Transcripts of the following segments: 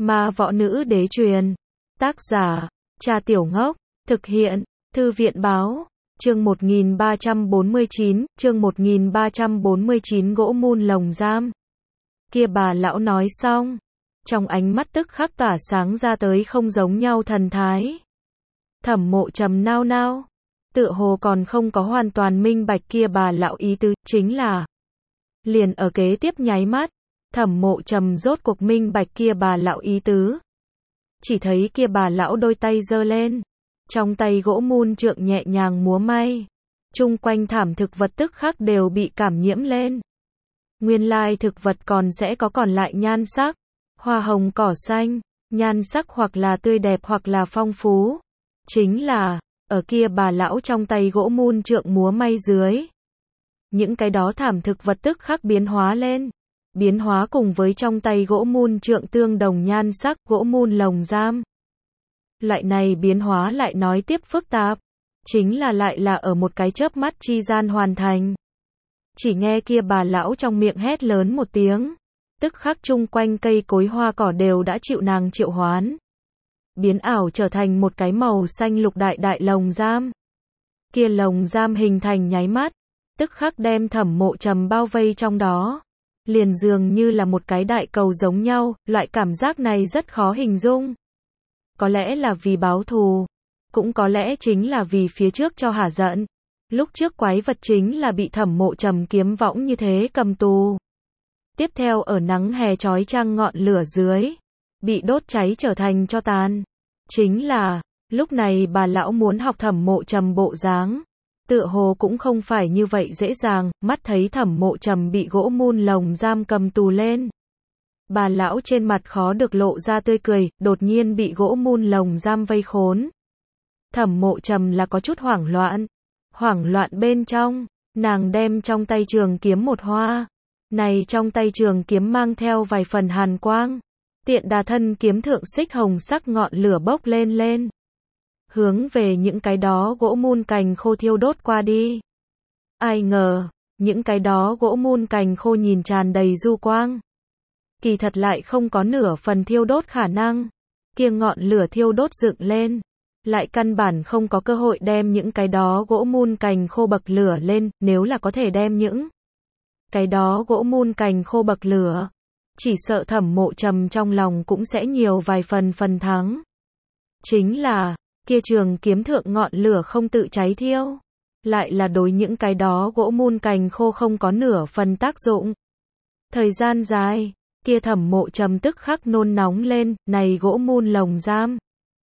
Ma võ nữ đế truyền. Tác giả, Cha Tiểu Ngốc. Thực hiện, Thư viện báo. Chương 1349, chương 1349 gỗ mun lồng giam. Kia bà lão nói xong, trong ánh mắt tức khắc tỏa sáng ra tới không giống nhau thần thái. Thẩm Mộ Trầm nao nao, tựa hồ còn không có hoàn toàn minh bạch kia bà lão ý tứ, chính là liền ở kế tiếp nháy mắt, Thẩm Mộ Trầm rốt cuộc minh bạch kia bà lão ý tứ. Chỉ thấy kia bà lão đôi tay giơ lên, trong tay gỗ mun trượng nhẹ nhàng múa may, chung quanh thảm thực vật tức khắc đều bị cảm nhiễm lên. Nguyên lai thực vật còn sẽ có còn lại nhan sắc, hoa hồng cỏ xanh, nhan sắc hoặc là tươi đẹp hoặc là phong phú. Chính là, ở kia bà lão trong tay gỗ mun trượng múa may dưới. Những cái đó thảm thực vật tức khắc biến hóa lên. Biến hóa cùng với trong tay gỗ mun trượng tương đồng nhan sắc, gỗ mun lồng giam. Loại này biến hóa lại nói tiếp phức tạp. Chính là lại là ở một cái chớp mắt chi gian hoàn thành. Chỉ nghe kia bà lão trong miệng hét lớn một tiếng. Tức khắc chung quanh cây cối hoa cỏ đều đã chịu nàng triệu hoán. Biến ảo trở thành một cái màu xanh lục đại đại lồng giam. Kia lồng giam hình thành nháy mắt. Tức khắc đem Thẩm Mộ Trầm bao vây trong đó. Liền dường như là một cái đại cầu giống nhau, loại cảm giác này rất khó hình dung. Có lẽ là vì báo thù, cũng có lẽ chính là vì phía trước cho hả giận. Lúc trước quái vật chính là bị Thẩm Mộ Trầm kiếm võng như thế cầm tù. Tiếp theo ở nắng hè chói chang ngọn lửa dưới, bị đốt cháy trở thành tro tàn. Chính là, lúc này bà lão muốn học Thẩm Mộ Trầm bộ dáng. Tựa hồ cũng không phải như vậy dễ dàng, mắt thấy Thẩm Mộ Trầm bị gỗ mun lồng giam cầm tù lên. Bà lão trên mặt khó được lộ ra tươi cười, đột nhiên bị gỗ mun lồng giam vây khốn. Thẩm Mộ Trầm là có chút hoảng loạn bên trong, nàng đem trong tay trường kiếm một hoa. Này trong tay trường kiếm mang theo vài phần hàn quang. Tiện đà thân kiếm thượng xích hồng sắc ngọn lửa bốc lên. Hướng về những cái đó gỗ mun cành khô thiêu đốt qua đi. Ai ngờ, những cái đó gỗ mun cành khô nhìn tràn đầy du quang. Kỳ thật lại không có nửa phần thiêu đốt khả năng. Kia ngọn lửa thiêu đốt dựng lên. Lại căn bản không có cơ hội đem những cái đó gỗ mun cành khô bậc lửa lên, nếu là có thể đem những cái đó gỗ mun cành khô bậc lửa. Chỉ sợ Thẩm Mộ Trầm trong lòng cũng sẽ nhiều vài phần thắng. Chính là, kia trường kiếm thượng ngọn lửa không tự cháy thiêu. Lại là đối những cái đó gỗ mun cành khô không có nửa phần tác dụng. Thời gian dài, kia Thẩm Mộ Trầm tức khắc nôn nóng lên, này gỗ mun lồng giam.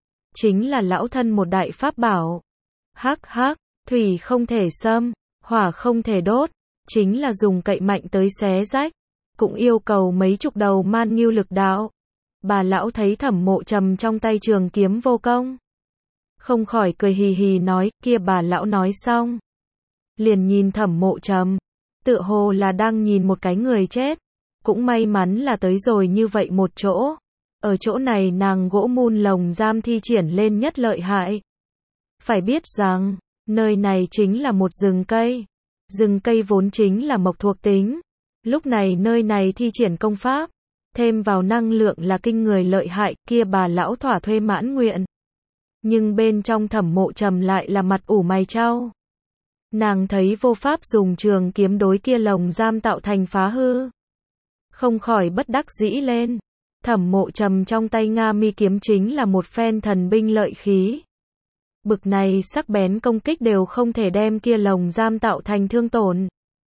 Chính là lão thân một đại pháp bảo. Hắc, thủy không thể xâm, hỏa không thể đốt. Chính là dùng cậy mạnh tới xé rách. Cũng yêu cầu mấy chục đầu man ngưu lực đạo. Bà lão thấy Thẩm Mộ Trầm trong tay trường kiếm vô công. Không khỏi cười hì hì nói, kia bà lão nói xong. Liền nhìn Thẩm Mộ Trầm. Tựa hồ là đang nhìn một cái người chết. Cũng may mắn là tới rồi như vậy một chỗ. Ở chỗ này nàng gỗ mun lồng giam thi triển lên nhất lợi hại. Phải biết rằng, nơi này chính là một rừng cây. Rừng cây vốn chính là mộc thuộc tính. Lúc này nơi này thi triển công pháp. Thêm vào năng lượng là kinh người lợi hại, kia bà lão thỏa thuê mãn nguyện. Nhưng bên trong Thẩm Mộ Trầm lại là mặt ủ mày chau. Nàng thấy vô pháp dùng trường kiếm đối kia lồng giam tạo thành phá hư. Không khỏi bất đắc dĩ lên. Thẩm Mộ Trầm trong tay Nga mi kiếm chính là một phen thần binh lợi khí. Bực này sắc bén công kích đều không thể đem kia lồng giam tạo thành thương tổn.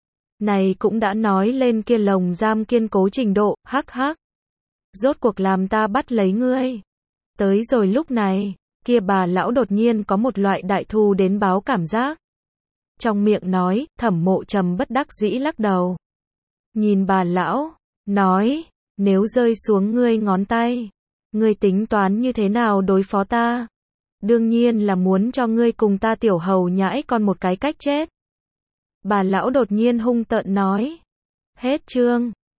Này cũng đã nói lên kia lồng giam kiên cố trình độ, hắc. Rốt cuộc làm ta bắt lấy ngươi. Tới rồi lúc này, kia bà lão đột nhiên có một loại đại thù đến báo cảm giác. Trong miệng nói, Thẩm Mộ Trầm bất đắc dĩ lắc đầu. Nhìn bà lão, nói, nếu rơi xuống ngươi ngón tay, ngươi tính toán như thế nào đối phó ta? Đương nhiên là muốn cho ngươi cùng ta tiểu hầu nhãi con một cái cách chết. Bà lão đột nhiên hung tợn nói. Hết chương.